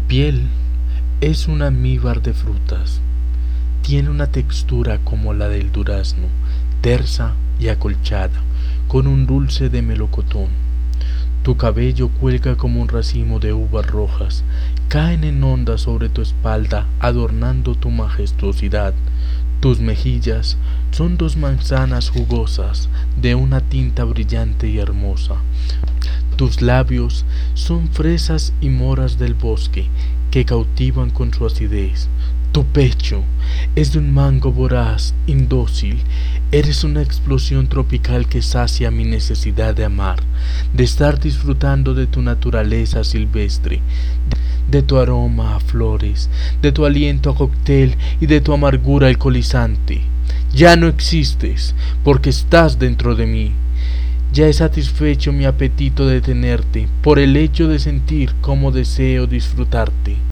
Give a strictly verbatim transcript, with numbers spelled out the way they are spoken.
piel es un almíbar de frutas. Tiene una textura como la del durazno, tersa y acolchada, con un dulce de melocotón. Tu cabello cuelga como un racimo de uvas rojas, caen en ondas sobre tu espalda, adornando tu majestuosidad. Tus mejillas son dos manzanas jugosas, de una tinta brillante y hermosa. Tus labios son fresas y moras del bosque, que cautivan con su acidez. Tu pecho es de un mango voraz, indócil. Eres una explosión tropical que sacia mi necesidad de amar, de estar disfrutando de tu naturaleza silvestre, de tu aroma a flores, de tu aliento a cóctel y de tu amargura alcoholizante. Ya no existes, porque estás dentro de mí. Ya he satisfecho mi apetito de tenerte, por el hecho de sentir cómo deseo disfrutarte.